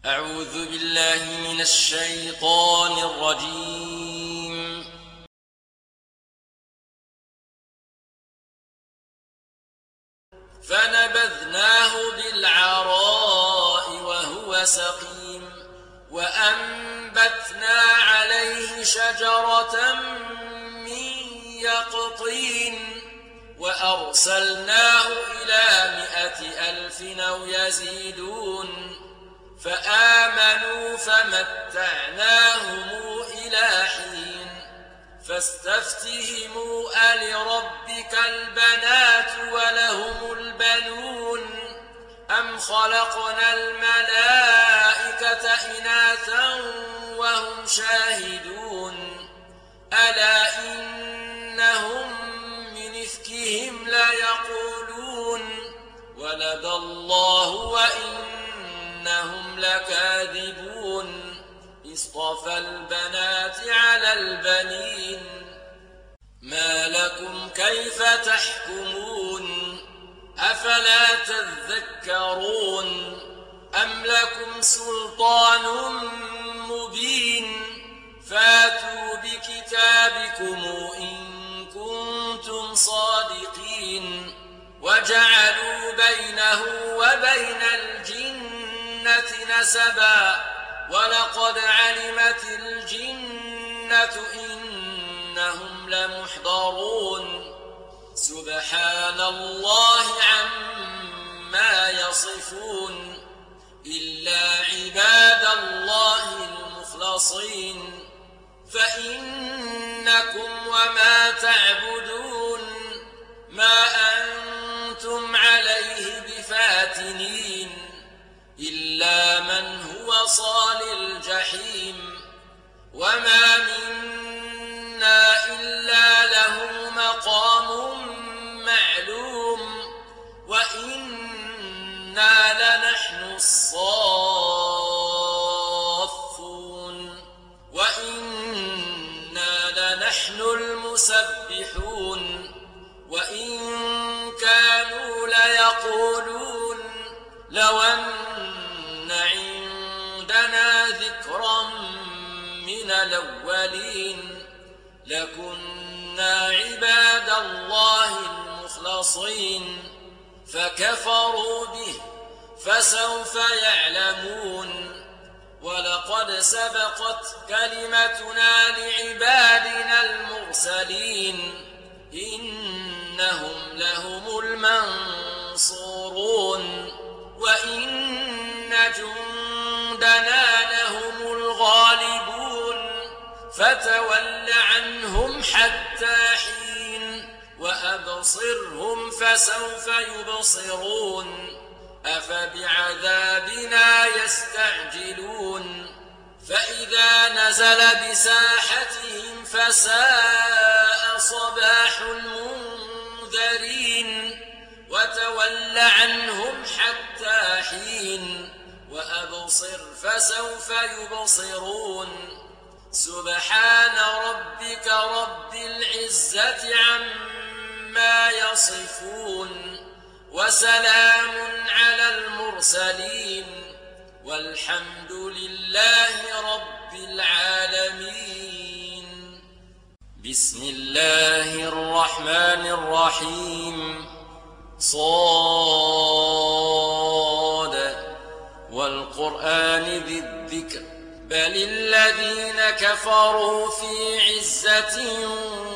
أعوذ بالله من الشيطان الرجيم. فنبذناه بالعراء وهو سقيم وأنبتنا عليه شجرة من يقطين وأرسلناه إلى 100,000 أو يزيدون فآمنوا فمتعناهم إلى حين فاستفتهموا ألربك البنات ولهم البنون أم خلقنا الملائكة إناثا وهم شاهدون ألا إنهم من إفكهم ليقولون ولد الله وإنهم لكاذبون اصطفى البنات على البنين ما لكم كيف تحكمون أفلا تذكرون أم لكم سلطان مبين فاتوا بكتابكم إن كنتم صادقين وجعلوا بينه وبين الجنة نسبا ولقد علمت الجنة إنهم لمحضرون سبحان الله عما يصفون إلا عباد الله المخلصين فإنكم وما تعبدون ما أنتم عليه بفاتنين إلا من هو صال الجحيم وما منا إلا له مقام معلوم وإنا لنحن الصافون وإنا لنحن المسبحون وإن كانوا ليقولون لو أن عندنا ذكرا من الأولين لكنا عباد الله المخلصين فكفروا به فسوف يعلمون ولقد سبقت كلمتنا لعبادنا المرسلين إنهم لهم المنصورون وإن جندنا لهم الغالبون فتول عنهم حتى حين وأبصرهم فسوف يبصرون أفبعذابنا يستعجلون فإذا نزل بساحتهم فساء صباح المنذرين وتول عنهم حتى حين وأبصر فسوف يبصرون سبحان ربك رب العزة عما يصفون وسلام على المرسلين والحمد لله رب العالمين. بسم الله الرحمن الرحيم. صاد والقرآن ذي الذكر بل الذين كفروا في عزة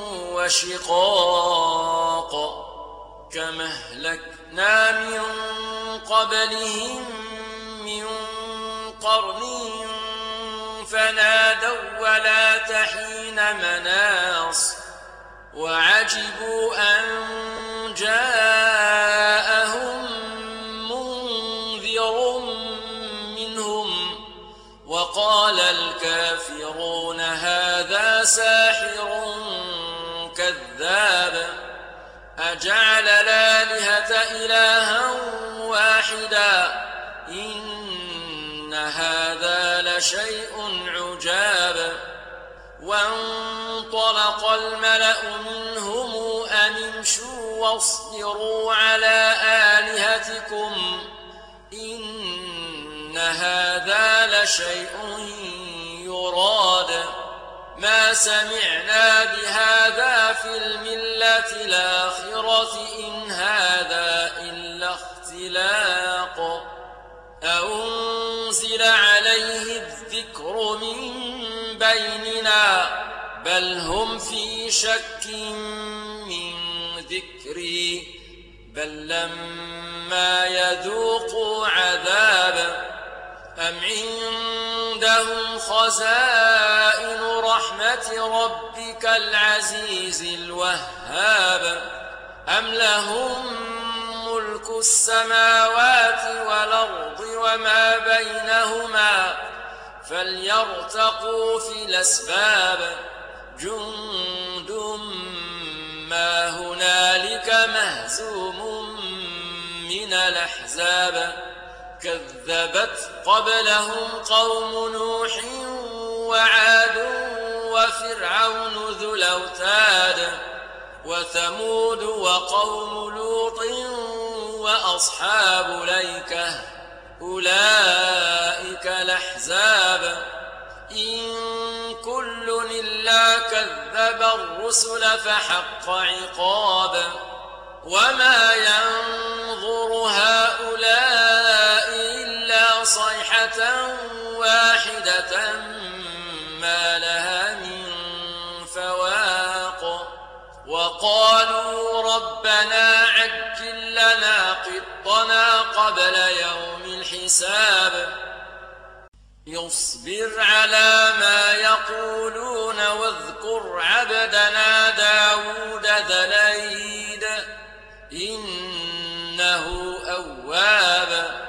وشقاق كما أهلكنا من قبلهم من قرن فنادوا ولا تحين مناص وعجبوا أن جاءهم منذر منهم وقال الكافرون هذا ساحر كذاب أجعل الآلهة إلها واحدا إن هذا لشيء عجاب وانطلق الملأ منهم أن امشوا واصبروا على آلهتكم إن هذا شيء يراد ما سمعنا بهذا في الملة الآخرة إن هذا إلا اختلاق أنزل عليه الذكر من بيننا بل هم في شك من ذكري بل لما يذوقوا عذاب أم عندهم خزائن رحمة ربك العزيز الوهاب أم لهم ملك السماوات والأرض وما بينهما فليرتقوا في الأسباب جند ما هنالك مهزوم من الأحزاب كذبت قبلهم قوم نوح وعاد وفرعون ذو الأوتاد وثمود وقوم لوط وأصحاب الأيكة أولئك الأحزاب إن كل إلا كذب الرسل فحق عقاب وما ينظر هؤلاء إلا صيحة واحدة ما لها من فواق وقالوا ربنا عجل لنا قطنا قبل يوم الحساب يصبر على ما يقولون واذكر عبدنا داود ذا الأيد إنه أواب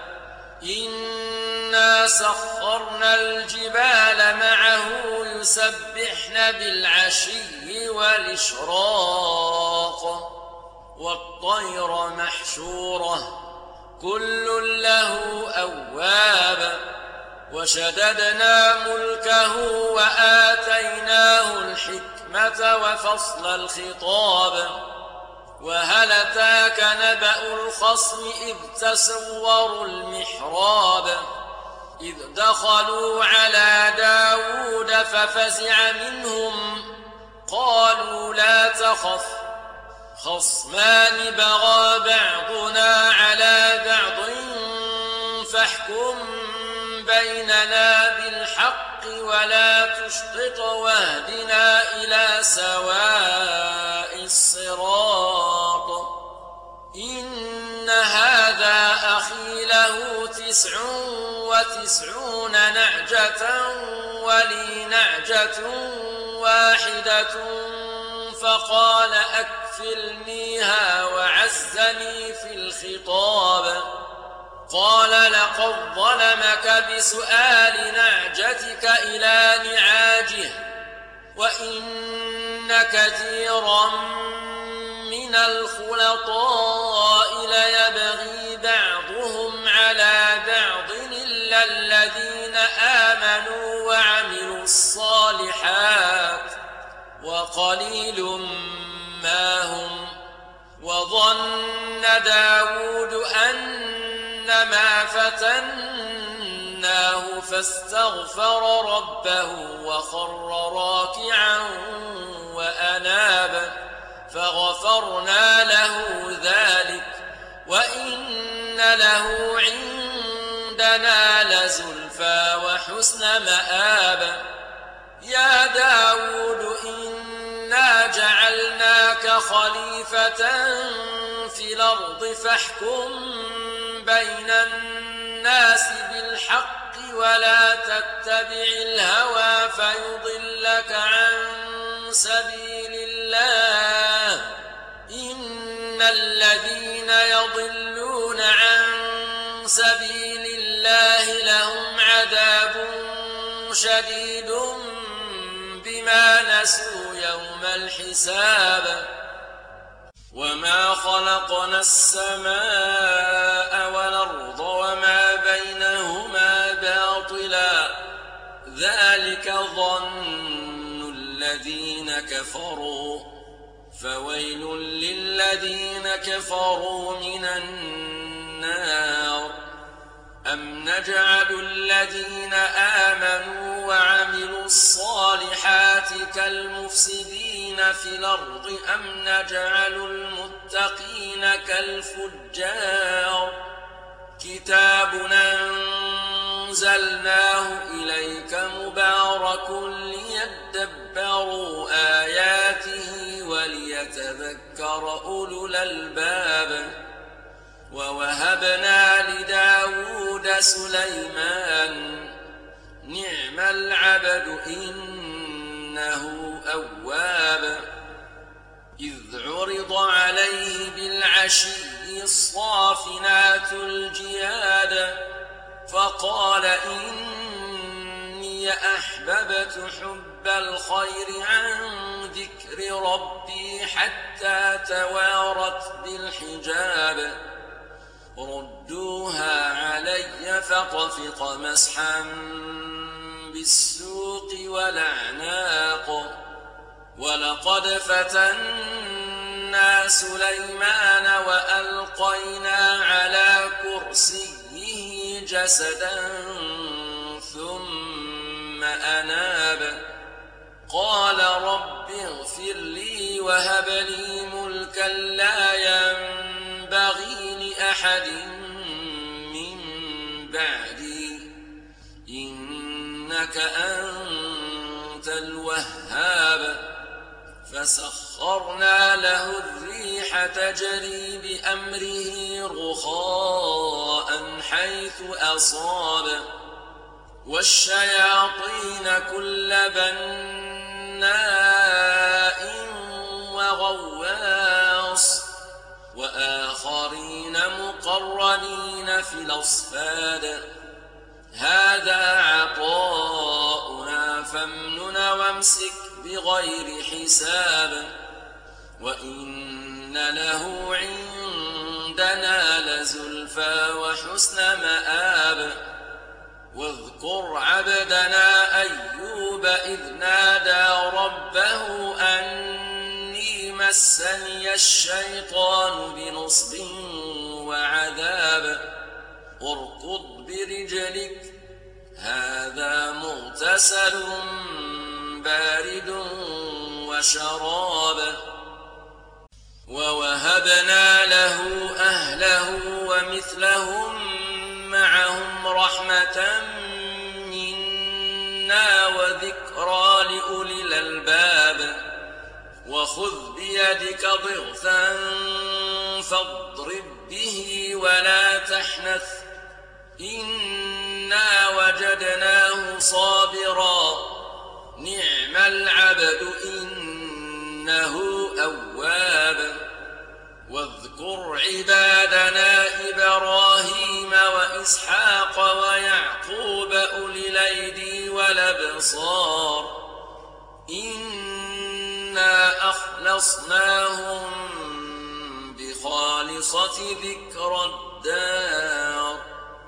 إنا سخرنا الجبال معه يسبحن بالعشي والإشراق والطير محشورة كل له أواب وشددنا ملكه وآتيناه الحكمة وفصل الخطاب وهل أتاك نبأ الخصم إذ تسوروا المحراب إذ دخلوا على داود ففزع منهم قالوا لا تخف خصمان بغى بعضنا على بعض فاحكم بيننا بالحق ولا تشطط واهدنا إلى سواء الصراط إن هذا أخي له 99 نعجة ولي نعجة واحدة فقال أكفلنيها وعزني في الخطاب قال لقد ظلمك بسؤال نعجتك إلى نعاجه وإن كثيرا من الخلطاء ليبغي بعضهم على بعض إلا الذين آمنوا وعملوا الصالحات وقليل ما هم وظن داود أنما فتناه فاستغفر ربه وخر راكعا وأناب فغفرنا له ذلك وإن له عندنا لزلفى وحسن مآب يا داود إنا جعلناك خليفة في الأرض فاحكم بين الناس بالحق ولا تتبع الهوى فيضلك عن سبيل الله إن الذين يضلون عن سبيل الله لهم عذاب شديد بما نسوا يوم الحساب وما خلقنا السماء والأرض وما بينهما باطلا ذلك ظن الذين كفروا فويل للذين كفروا من النار أم نجعل الذين آمنوا وعملوا الصالحات كالمفسدين في الأرض أم نجعل المتقين كالفجار كتاب أنزلناه إليك مبارك ليدبروا آياته وليتذكر أولو الألباب ووهبنا لداود سليمان نعم العبد إنه أواب إذ عرض عليه بالعشي الصافنات الجياد فقال إني أحببت حب الخير عن ذكر ربي حتى توارت بالحجاب ردوها علي فطفق مسحا بالسوق والأعناق ولقد فتنا سليمان وألقينا على كرسيه جسدا ثم أناب قال رب اغفر لي وهب لي ملكا لا ينبغي لأحد من بعدي إنك أنت الوهاب فسخرنا له الريح تجري بأمره رخاء حيث أصاب والشياطين كل بناء وغواص وآخرين مقرنين في الأصفاد هذا عطاؤنا فامنن وامسك بغير حساب وإن له عندنا لزلفى وحسن مآب واذكر عبدنا أيوب إذ نادى ربه أني مسني الشيطان بنصب وعذاب اركض برجلك هذا مغتسل بارد وشراب ووهبنا له أهله ومثلهم معهم رحمة منا وذكرى لأولي الألباب وخذ بيدك ضغثا فاضرب به ولا تحنث إنا وجدناه صابرا نعم العبد إنه أواب واذكر عبادنا إبراهيم وإسحاق ويعقوب أولي الأيدي والأبصار إنا أخلصناهم بخالصة ذكر الدار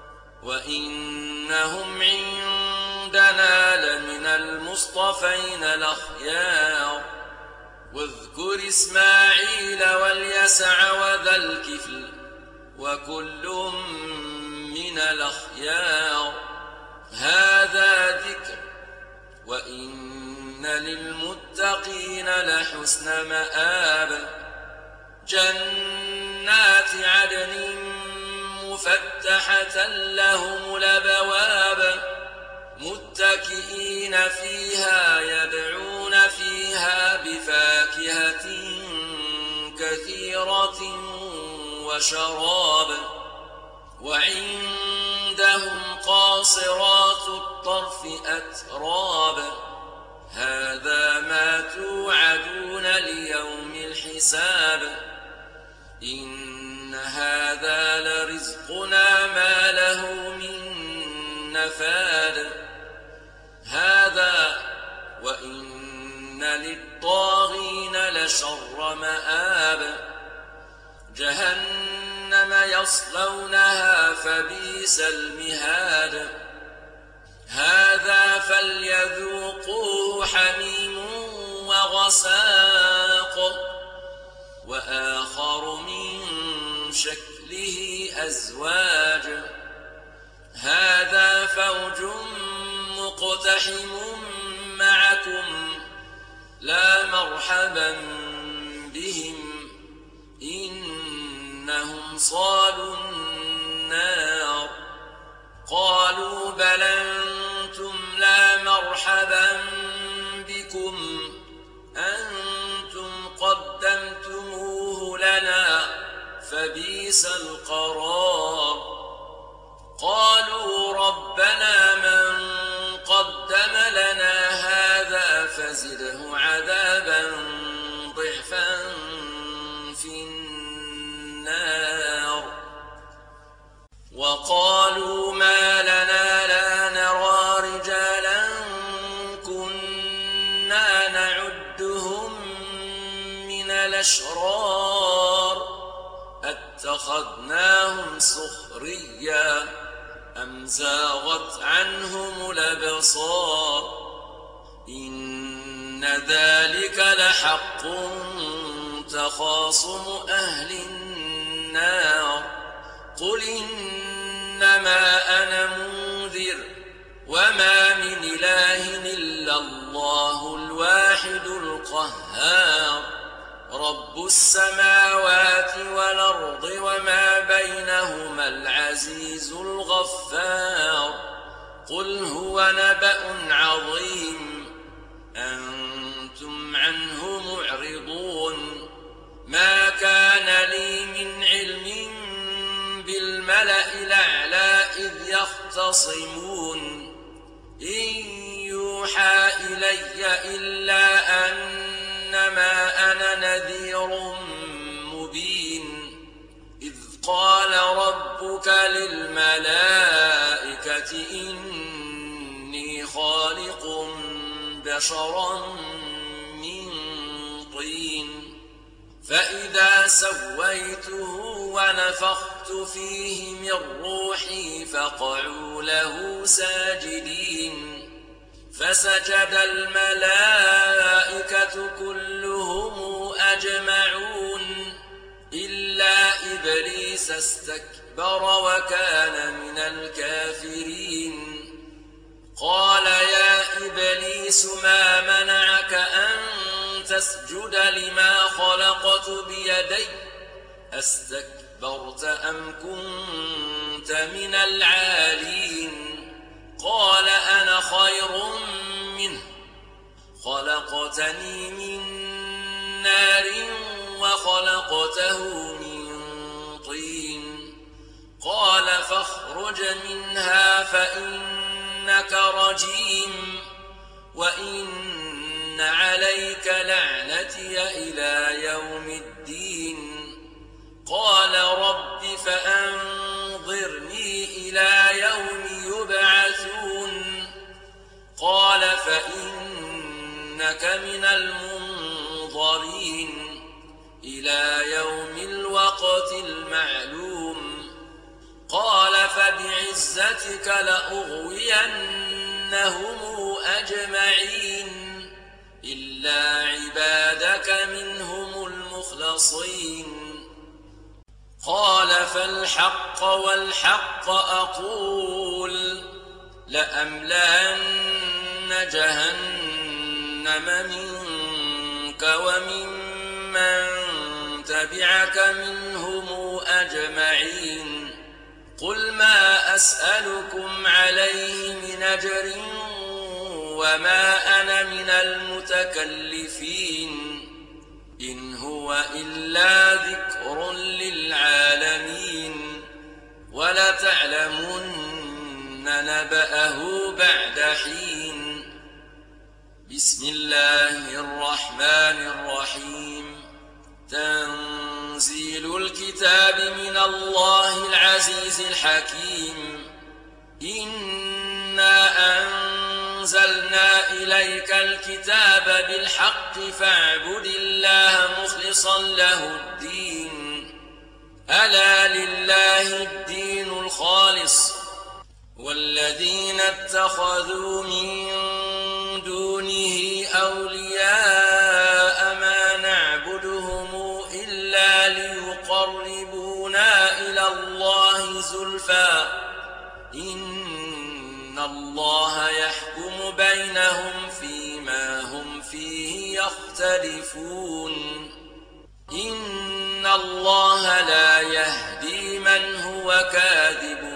وإنهم عندنا لمن المصطفين الأخيار واذكر إسماعيل واليسع وذا الكفل وكل من الأخيار هذا ذكر وإن للمتقين لحسن مآب جنات عدن مفتحة لهم الأبواب متكئين فيها يدعون فيها بفاكهة كثيرة وشراب وعندهم قاصرات الطرف أتراب هذا ما توعدون ليوم الحساب إن هذا لرزقنا ما له من نفاد هذا وإن للطاغين لشر مآب جهنم يصلونها فبئس المهاد هذا فليذوقوه حميم وغساق وآخر من شكله أزواج هذا فوج مقتحم معكم لا مرحبا بهم إنهم صالوا النار. قالوا بل أنتم لا مرحبا بكم أنتم قدمتموه لنا فبئس القرار. قالوا ربنا من قدم لنا هذا فزده عذابا ضعفا في النار. وقالوا ما لنا لا نرى رجالا كنا نعدهم من الأشرار اتخذناهم سخريا أم زاغت عنهم الأبصار إن ذلك لحق تخاصم أهل النار. قل إنما أنا منذر وما من إله إلا الله الواحد القهار رب السماوات والأرض وما بينهما العزيز الغفار. قل هو نبأ عظيم أنتم عنه معرضون. ما كان لي من علم بالملأ الأعلى إذ يختصمون إن يوحى إلي إلا أنما أنا نذير مبين. إذ قال ربك للملائكة إني خالق بشرا من طين فإذا سويته ونفخت فيه من روحي فقعوا له ساجدين. فسجد الملائكة كلهم أجمعون إلا إبليس استكبر وكان من الكافرين. قال يا إبليس ما منعك أن تسجد لما خلقت بيدي أستكبرت أم كنت من العالين؟ قال أنا خير منه خلقتني من نار وخلقته من طين. قال فاخرج منها فإنك رجيم وإن عليك لعنتي إلى يوم الدين. قال رب فأنظرني إلى يوم يبعثون. قال فإنك من المنظرين إلى يوم الوقت المعلوم. قال فبعزتك لأغوينهم أجمعين إلا عبادك منهم المخلصين. قال فالحق والحق أقول لأملأن جهنم منك وممن تبعك منهم أجمعين. قل ما أسألكم عليه من أجر وما أنا من المتكلفين إن هو إلا ذكر للعالمين ولتعلمن نبأه بعد حين. بسم الله الرحمن الرحيم. تنزيل الكتاب من الله العزيز الحكيم. إنا أنزلنا إليك الكتاب بالحق فاعبد الله مخلصا له الدين. ألا لله الدين الخالص والذين اتخذوا من دونه أولياء ما نعبدهم إلا ليقربونا إلى الله زلفى إن الله يحكم بينهم فيما هم فيه يختلفون إن الله لا يهدي من هو كاذب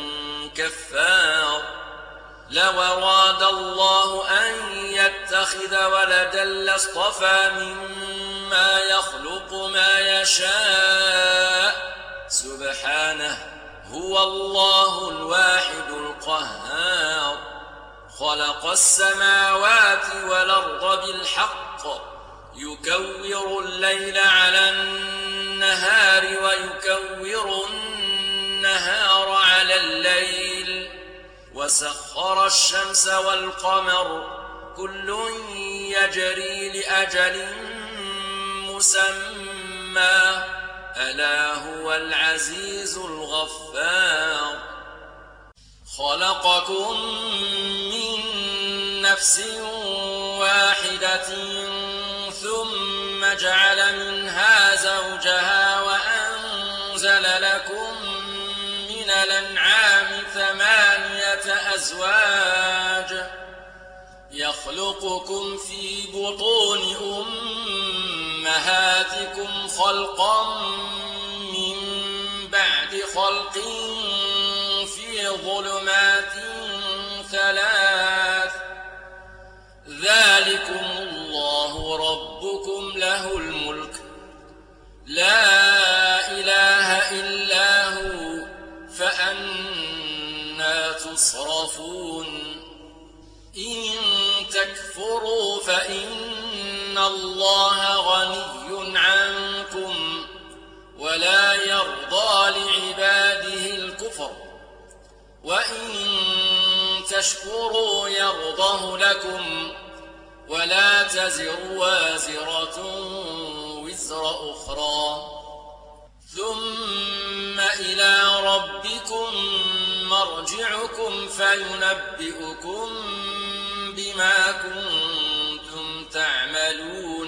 كفار لو أراد الله أن يتخذ ولدا لاصطفى مما يخلق ما يشاء سبحانه هو الله الواحد القهار خلق السماوات والأرض بالحق يكور الليل على النهار ويكور النهار على الليل وسخر الشمس والقمر كل يجري لأجل مسمى ألا هو العزيز الغفار خلقكم من نفس واحدة ثم جعل منها زوجها وأنزل لكم من الأنعام 8 أزواج يخلقكم في بطون أمهاتكم خلقا من بعد خلق في ظلمات 3 ذلكم الله ربكم له الملك لا إله إلا هو فأنى تصرفون إن تكفروا فإن الله غني عنكم ولا يرضى لعباده الكفر وإن تشكروا يرضه لكم ولا تزر وازرة وزر أخرى ثم إلى ربكم مرجعكم فينبئكم بما كنتم تعملون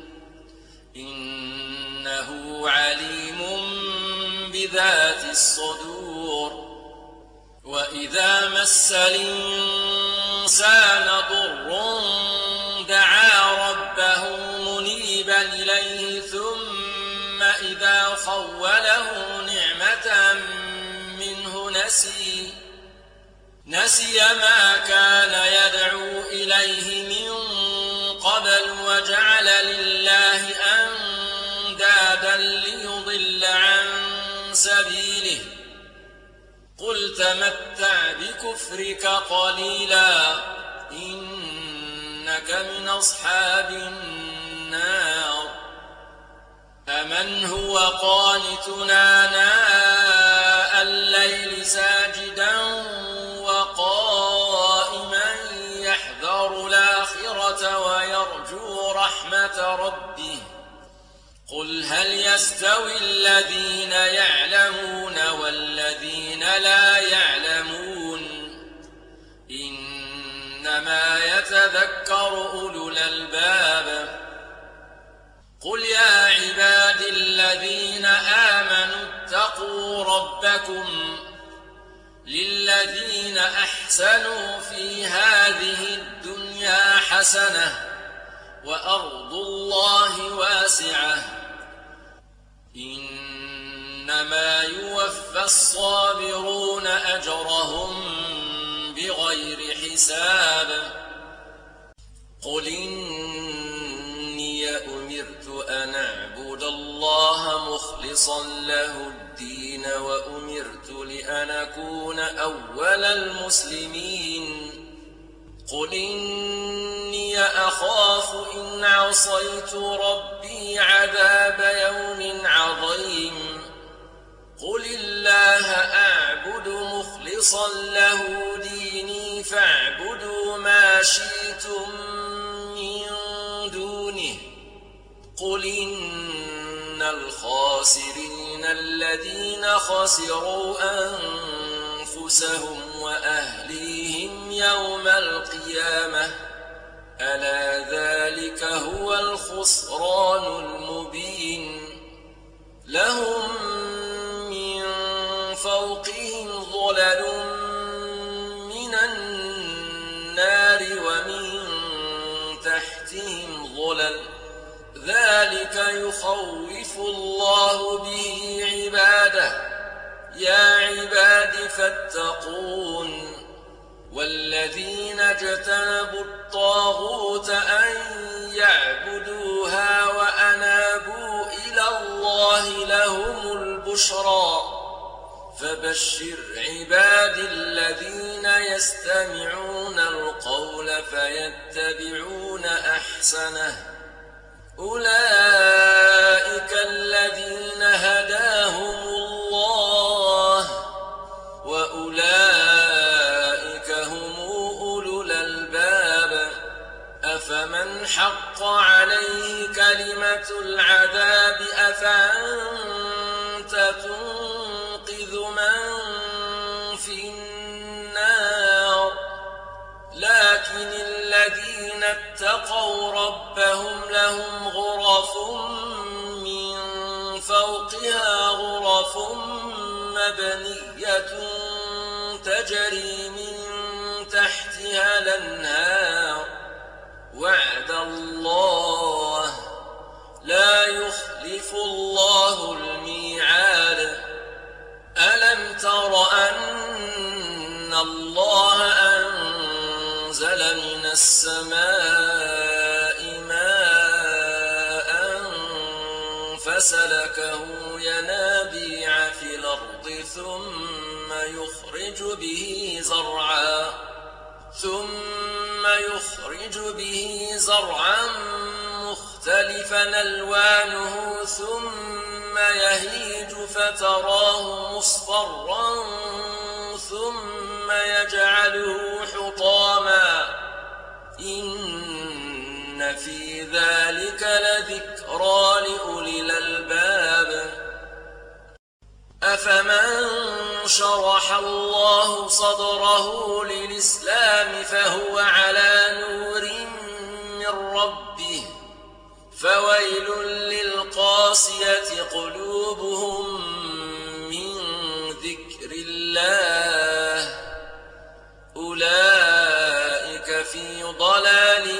إنه عليم بذات الصدور وإذا مس الإنسان ضر دعا ربه منيبا إليه ثم إذا خوله نعمة منه نسي ما كان يدعو إليه من قبل وجعل لله أندادا ليضل عن سبيله قل تمتع بكفرك قليلا إنك من أصحاب النار أمن هو قانتنا آناء الليل ساجدا وقائما يحذر الآخرة ويرجو رحمة ربه قل هل يستوي الذين يعلمون والذين لا يعلمون إنما يتذكر أولو الألباب قل يا عباد الذين آمنوا اتقوا ربكم للذين أحسنوا في هذه الدنيا حسنة وأرض الله واسعة إنما يوفى الصابرون أجرهم بغير حساب قل إني أمرت أن أعبد الله مخلصا له الدين وأمرت لأن أكون أول المسلمين قل إني أخاف إن عصيت ربي عذاب يوم عظيم قل الله أعبد مخلصا له ديني فاعبدوا ما شئتم من دونه قل إن الخاسرين الذين خسروا أنفسهم وأهليهم يوم القيامة ألا ذلك هو الخسران المبين لهم من فوقهم ظلل النار ومن تحتهم ظلل ذلك يخوف الله به عباده يا عباد فاتقون والذين اجتنبوا الطاغوت أن يعبدوها وأنابوا إلى الله لهم البشرى فبشر عباد الذين يستمعون القول فيتبعون أحسنه أولئك الذين هداهم الله وأولئك هم أولو الألباب أفمن حق عليه كلمة العذاب أفأنت تنقذ من في النار لكن الذين اتقوا ربهم لهم غرف من فوقها غرف مبنية تجري من تحتها الأنهار وعد الله لا يخلف الله الميعاد ألم تر أن الله أنزل من السماء ماء فسلكه ينابيع في الأرض ثم يخرج به زرعا مختلفا ألوانه ثم يهيج فتراه مصفرا ثم يجعله حطاما إن في ذلك لذكرى لأولي الألباب أفمن شرح الله صدره للإسلام فهو على نور من ربه فويل للقاسية قلوبهم من ذكر الله أولئك في ضلال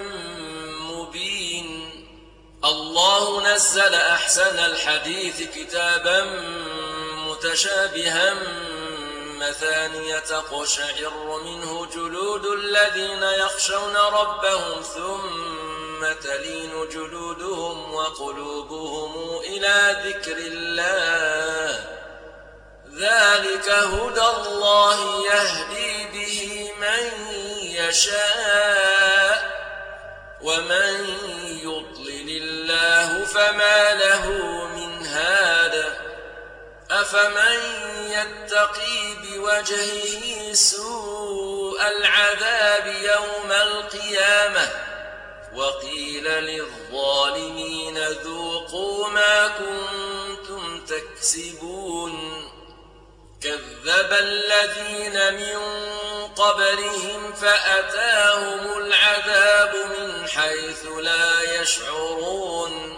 مبين الله نزل أحسن الحديث كتابا متشابها مثانية تقشعر منه جلود الذين يخشون ربهم ثم تلين جلودهم وقلوبهم إلى ذكر الله ذلك هدى الله يهدي به من يشاء ومن يضلل الله فما له من هاد أفمن يتقي بوجهه سوء العذاب يوم القيامة وقيل للظالمين ذوقوا ما كنتم تكسبون كذب الذين من قبلهم فأتاهم العذاب من حيث لا يشعرون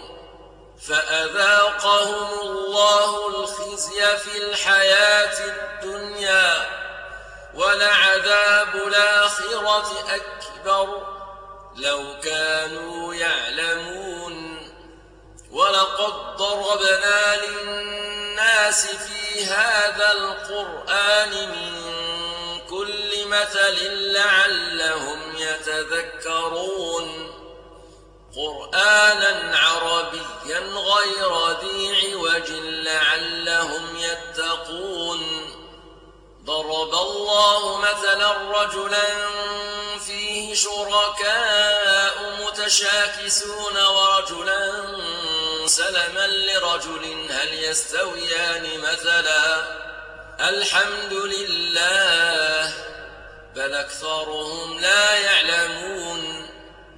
فأذاقهم الله الخزي في الحياة الدنيا ولعذاب الآخرة أكبر لو كانوا يعلمون ولقد ضربنا للناس في هذا القرآن من كل مثل لعلهم يتذكرون قرآنا عربيا غير ذي عوج لعلهم يتقون ضرب الله مثلا رجلا فيه شركاء متشاكسون ورجلا سلما لرجل هل يستويان مثلا الحمد لله بل أكثرهم لا يعلمون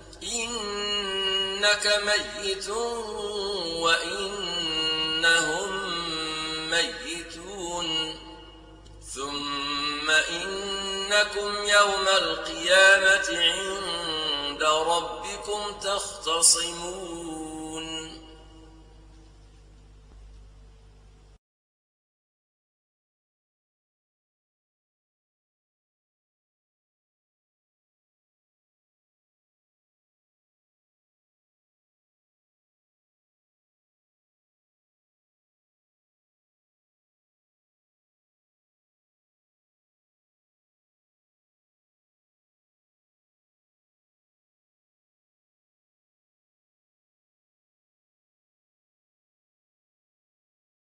إنك ميت وإنهم ميتون ثم إنكم يوم القيامة عند ربكم تختصمون